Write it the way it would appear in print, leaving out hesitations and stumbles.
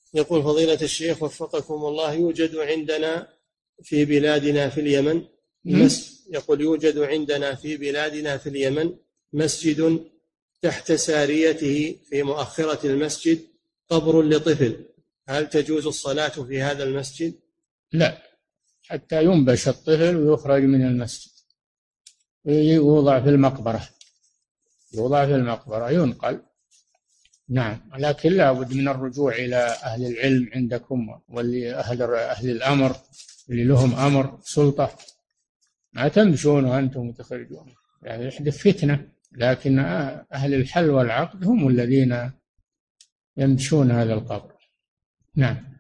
يقول فضيلة الشيخ وفقكم الله، يوجد عندنا في بلادنا في اليمن يقول يوجد عندنا في بلادنا في اليمن مسجد تحت ساريته في مؤخرة المسجد قبر لطفل، هل تجوز الصلاة في هذا المسجد؟ لا، حتى ينبش الطفل ويخرج من المسجد ويوضع في المقبرة، يوضع في المقبرة ينقل. نعم، لكن لا بد من الرجوع إلى أهل العلم عندكم أهل الأمر اللي لهم أمر سلطة، ما تمشون وأنتم تخرجون، يعني يحدث فتنة. لكن أهل الحل والعقد هم الذين يمشون هذا القبر. نعم.